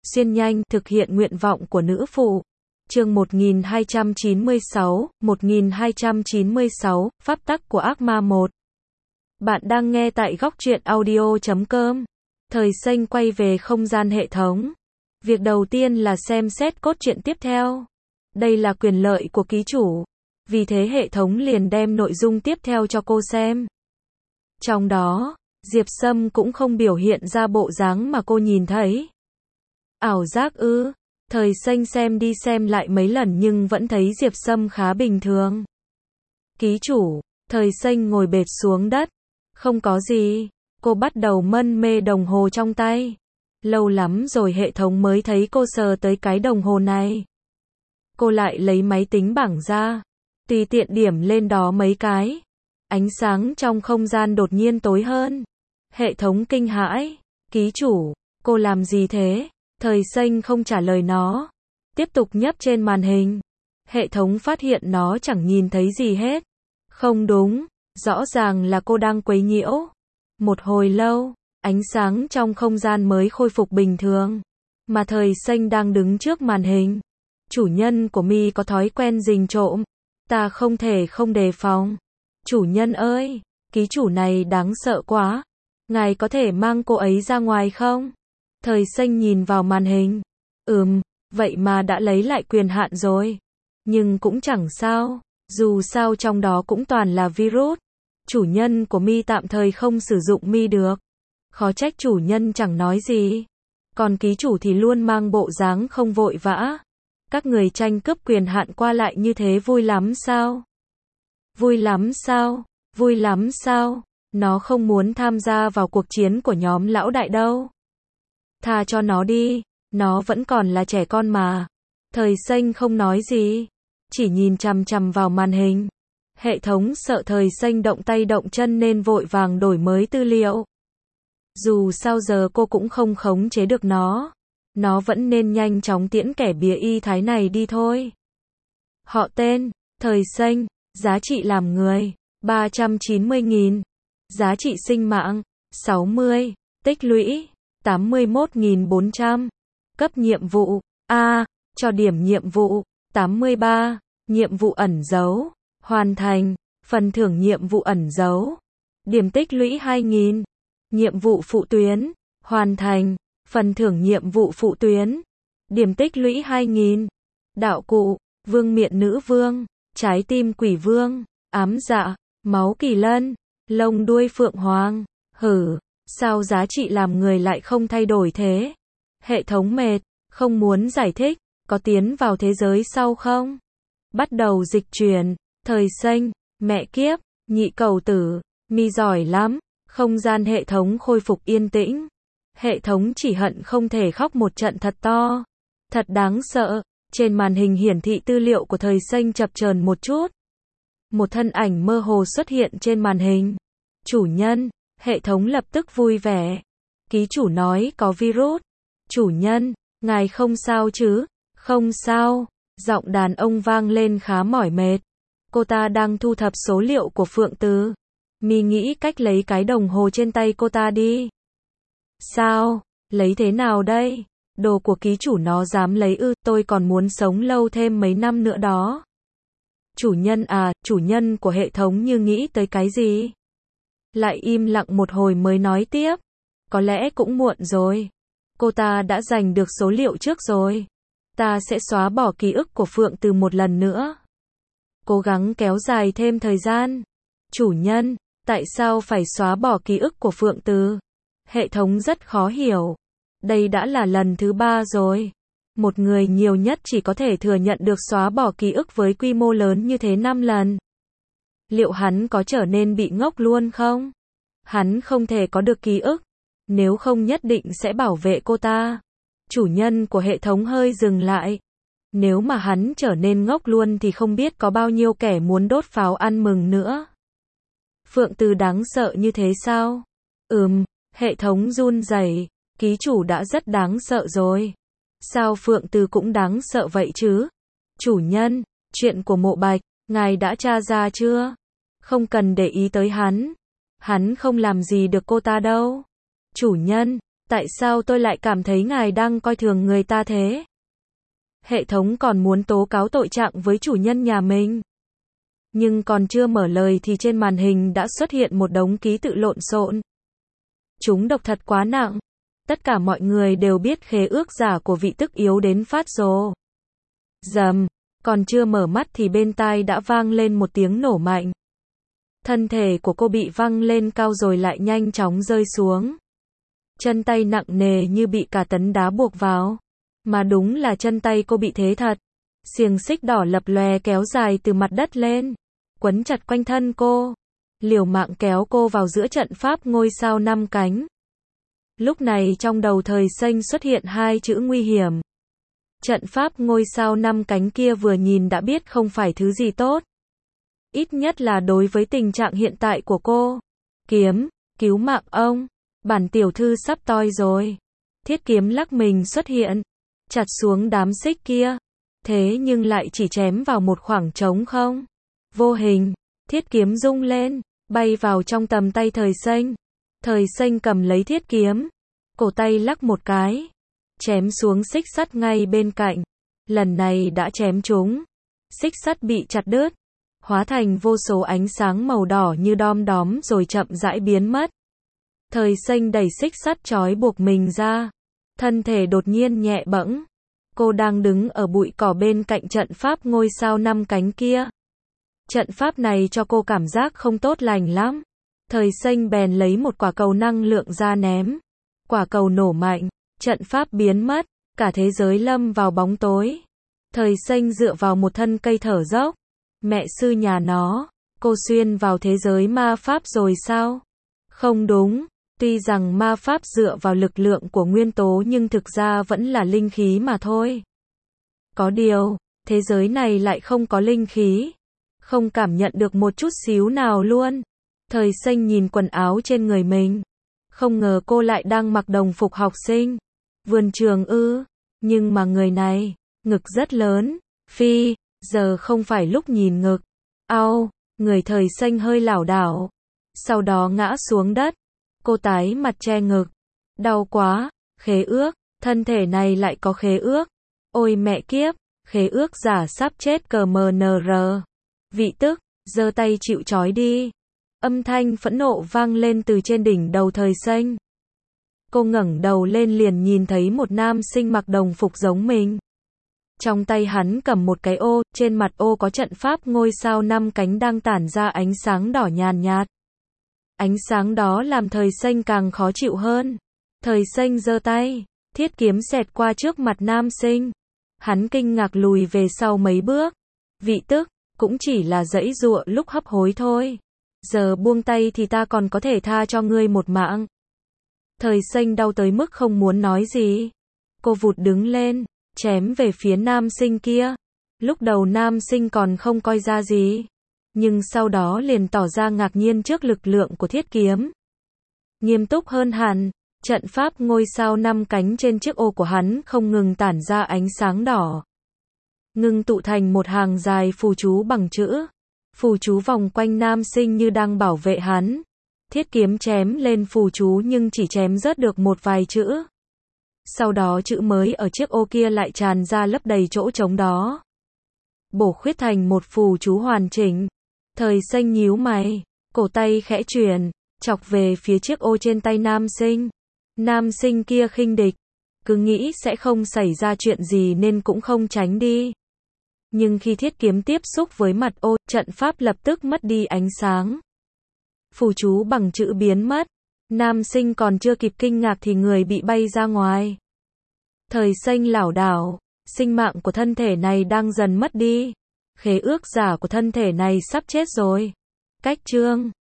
xuyên nhanh, thực hiện nguyện vọng của nữ phụ. Chương 1296, Pháp tắc của ác ma 1. Bạn đang nghe tại góc truyện audio.com. Thời Xanh quay về không gian hệ thống. Việc đầu tiên là xem xét cốt truyện tiếp theo. Đây là quyền lợi của ký chủ. Vì thế hệ thống liền đem nội dung tiếp theo cho cô xem. Trong đó, Diệp Sâm cũng không biểu hiện ra bộ dáng mà cô nhìn thấy. Ảo giác ư? Thời Xanh xem đi xem lại mấy lần nhưng vẫn thấy Diệp Sâm khá bình thường. Ký chủ, Thời Xanh ngồi bệt xuống đất. Không có gì. Cô bắt đầu mân mê đồng hồ trong tay. Lâu lắm rồi hệ thống mới thấy cô sờ tới cái đồng hồ này. Cô lại lấy máy tính bảng ra. Tùy tiện điểm lên đó mấy cái. Ánh sáng trong không gian đột nhiên tối hơn. Hệ thống kinh hãi. Ký chủ, cô làm gì thế? Thời Xanh không trả lời nó. Tiếp tục nhấp trên màn hình. Hệ thống phát hiện nó chẳng nhìn thấy gì hết. Không đúng, rõ ràng là cô đang quấy nhiễu. Một hồi lâu, ánh sáng trong không gian mới khôi phục bình thường. Mà Thời Xanh đang đứng trước màn hình. Chủ nhân của mi có thói quen rình trộm. Ta không thể không đề phòng. Chủ nhân ơi, ký chủ này đáng sợ quá. Ngài có thể mang cô ấy ra ngoài không? Thời Xanh nhìn vào màn hình. Vậy mà đã lấy lại quyền hạn rồi. Nhưng cũng chẳng sao. Dù sao trong đó cũng toàn là virus. Chủ nhân của mi tạm thời không sử dụng mi được. Khó trách chủ nhân chẳng nói gì. Còn ký chủ thì luôn mang bộ dáng không vội vã. Các người tranh cướp quyền hạn qua lại như thế vui lắm sao? Vui lắm sao? Vui lắm sao? Nó không muốn tham gia vào cuộc chiến của nhóm lão đại đâu. Tha cho nó đi, nó vẫn còn là trẻ con mà. Thời Xanh không nói gì, chỉ nhìn chằm chằm vào màn hình. Hệ thống sợ Thời Xanh động tay động chân nên vội vàng đổi mới tư liệu. Dù sao giờ cô cũng không khống chế được nó vẫn nên nhanh chóng tiễn kẻ bìa y thái này đi thôi. Họ tên, Thời Xanh, giá trị làm người, 390.000, giá trị sinh mạng, 60, tích lũy, 81.400, cấp nhiệm vụ, A, cho điểm nhiệm vụ, 83, nhiệm vụ ẩn giấu, hoàn thành, phần thưởng nhiệm vụ ẩn giấu, điểm tích lũy 2.000, nhiệm vụ phụ tuyến, hoàn thành, phần thưởng nhiệm vụ phụ tuyến, điểm tích lũy 2.000, đạo cụ, vương miện nữ vương, trái tim quỷ vương, ám dạ, máu kỳ lân, lông đuôi phượng hoàng, sao giá trị làm người lại không thay đổi thế? Hệ thống mệt, không muốn giải thích, có tiến vào thế giới sau không? Bắt đầu dịch chuyển, Thời Xanh, mẹ kiếp, nhị cầu tử, mi giỏi lắm, không gian hệ thống khôi phục yên tĩnh. Hệ thống chỉ hận không thể khóc một trận thật to. Thật đáng sợ, trên màn hình hiển thị tư liệu của Thời Xanh chập chờn một chút. Một thân ảnh mơ hồ xuất hiện trên màn hình. Chủ nhân, hệ thống lập tức vui vẻ. Ký chủ nói có virus. Chủ nhân, ngài không sao chứ? Không sao. Giọng đàn ông vang lên khá mỏi mệt. Cô ta đang thu thập số liệu của Phượng Từ. Mi nghĩ cách lấy cái đồng hồ trên tay cô ta đi. Sao? Lấy thế nào đây? Đồ của ký chủ nó dám lấy ư? Tôi còn muốn sống lâu thêm mấy năm nữa đó. Chủ nhân à, chủ nhân của hệ thống như nghĩ tới cái gì? Lại im lặng một hồi mới nói tiếp. Có lẽ cũng muộn rồi. Cô ta đã giành được số liệu trước rồi. Ta sẽ xóa bỏ ký ức của Phượng Từ một lần nữa. Cố gắng kéo dài thêm thời gian. Chủ nhân, tại sao phải xóa bỏ ký ức của Phượng Từ? Hệ thống rất khó hiểu. Đây đã là lần thứ 3 rồi. Một người nhiều nhất chỉ có thể thừa nhận được xóa bỏ ký ức với quy mô lớn như thế 5 lần. Liệu hắn có trở nên bị ngốc luôn không? Hắn không thể có được ký ức. Nếu không nhất định sẽ bảo vệ cô ta. Chủ nhân của hệ thống hơi dừng lại. Nếu mà hắn trở nên ngốc luôn thì không biết có bao nhiêu kẻ muốn đốt pháo ăn mừng nữa. Phượng Từ đáng sợ như thế sao? Hệ thống run rẩy. Ký chủ đã rất đáng sợ rồi. Sao Phượng Từ cũng đáng sợ vậy chứ? Chủ nhân, chuyện của Mộ Bạch, ngài đã tra ra chưa? Không cần để ý tới hắn. Hắn không làm gì được cô ta đâu. Chủ nhân, Tại sao tôi lại cảm thấy ngài đang coi thường người ta thế? Hệ thống còn muốn tố cáo tội trạng với chủ nhân nhà mình. Nhưng còn chưa mở lời thì trên màn hình đã xuất hiện một đống ký tự lộn xộn. Chúng độc thật quá nặng. Tất cả mọi người đều biết khế ước giả của vị tức yếu đến phát rồ. Rầm, còn chưa mở mắt thì bên tai đã vang lên một tiếng nổ mạnh. Thân thể của cô bị văng lên cao rồi lại nhanh chóng rơi xuống. Chân tay nặng nề như bị cả tấn đá buộc vào. Mà đúng là chân tay cô bị thế thật. Xiềng xích đỏ lập lòe kéo dài từ mặt đất lên, quấn chặt quanh thân cô, liều mạng kéo cô vào giữa trận pháp ngôi sao 5 cánh. Lúc này trong đầu Thời Xanh xuất hiện hai chữ nguy hiểm. Trận pháp ngôi sao 5 cánh kia vừa nhìn đã biết không phải thứ gì tốt. Ít nhất là đối với tình trạng hiện tại của cô. Kiếm, cứu mạng ông, bản tiểu thư sắp toi rồi. Thiết kiếm lắc mình xuất hiện, chặt xuống đám xích kia. Thế nhưng lại chỉ chém vào một khoảng trống không. Vô hình, thiết kiếm rung lên, bay vào trong tầm tay Thời Xanh. Thời Xanh cầm lấy thiết kiếm, cổ tay lắc một cái, chém xuống xích sắt ngay bên cạnh. Lần này đã chém trúng. Xích sắt bị chặt đứt, hóa thành vô số ánh sáng màu đỏ như đom đóm rồi chậm rãi biến mất. Thời Xanh đẩy xích sắt trói buộc mình ra, thân thể đột nhiên nhẹ bẫng. Cô đang đứng ở bụi cỏ bên cạnh trận pháp ngôi sao 5 cánh kia. Trận pháp này cho cô cảm giác không tốt lành lắm. Thời Xanh bèn lấy một quả cầu năng lượng ra ném. Quả cầu nổ mạnh, trận pháp biến mất, cả thế giới lâm vào bóng tối. Thời Xanh dựa vào một thân cây thở dốc. Mẹ sư nhà nó, cô xuyên vào thế giới ma pháp rồi sao? Không đúng, tuy rằng ma pháp dựa vào lực lượng của nguyên tố nhưng thực ra vẫn là linh khí mà thôi. Có điều, thế giới này lại không có linh khí. Không cảm nhận được một chút xíu nào luôn. Thời Xanh nhìn quần áo trên người mình. Không ngờ cô lại đang mặc đồng phục học sinh. Vườn trường ư, nhưng mà người này, ngực rất lớn. Phi, giờ không phải lúc nhìn ngực. Au, người Thời Xanh hơi lảo đảo. Sau đó ngã xuống đất. Cô tái mặt che ngực. Đau quá, khế ước, thân thể này lại có khế ước. Ôi mẹ kiếp, khế ước giả sắp chết CMNR. Vị tức, giơ tay chịu trói đi. Âm thanh phẫn nộ vang lên từ trên đỉnh đầu Thời Xanh. Cô ngẩng đầu lên liền nhìn thấy một nam sinh mặc đồng phục giống mình. Trong tay hắn cầm một cái ô, trên mặt ô có trận pháp ngôi sao 5 cánh đang tản ra ánh sáng đỏ nhàn nhạt. Ánh sáng đó làm Thời Xanh càng khó chịu hơn. Thời Xanh giơ tay, thiết kiếm xẹt qua trước mặt nam sinh. Hắn kinh ngạc lùi về sau mấy bước. Vị tức, cũng chỉ là giãy giụa lúc hấp hối thôi. Giờ buông tay thì ta còn có thể tha cho ngươi một mạng. Thời Xanh đau tới mức không muốn nói gì. Cô vụt đứng lên, chém về phía nam sinh kia. Lúc đầu nam sinh còn không coi ra gì, nhưng sau đó liền tỏ ra ngạc nhiên trước lực lượng của thiết kiếm. Nghiêm túc hơn hẳn, trận pháp ngôi sao 5 cánh trên chiếc ô của hắn không ngừng tản ra ánh sáng đỏ. Ngưng tụ thành một hàng dài phù chú bằng chữ. Phù chú vòng quanh nam sinh như đang bảo vệ hắn. Thiết kiếm chém lên phù chú nhưng chỉ chém rớt được một vài chữ. Sau đó chữ mới ở chiếc ô kia lại tràn ra lấp đầy chỗ trống đó. Bổ khuyết thành một phù chú hoàn chỉnh. Thời Xanh nhíu mày, cổ tay khẽ chuyển, chọc về phía chiếc ô trên tay nam sinh. Nam sinh kia khinh địch, cứ nghĩ sẽ không xảy ra chuyện gì nên cũng không tránh đi. Nhưng khi thiết kiếm tiếp xúc với mặt ô, trận pháp lập tức mất đi ánh sáng. Phù chú bằng chữ biến mất. Nam sinh còn chưa kịp kinh ngạc thì người bị bay ra ngoài. Thời Xanh lảo đảo, sinh mạng của thân thể này đang dần mất đi. Khế ước giả của thân thể này sắp chết rồi. Cách chương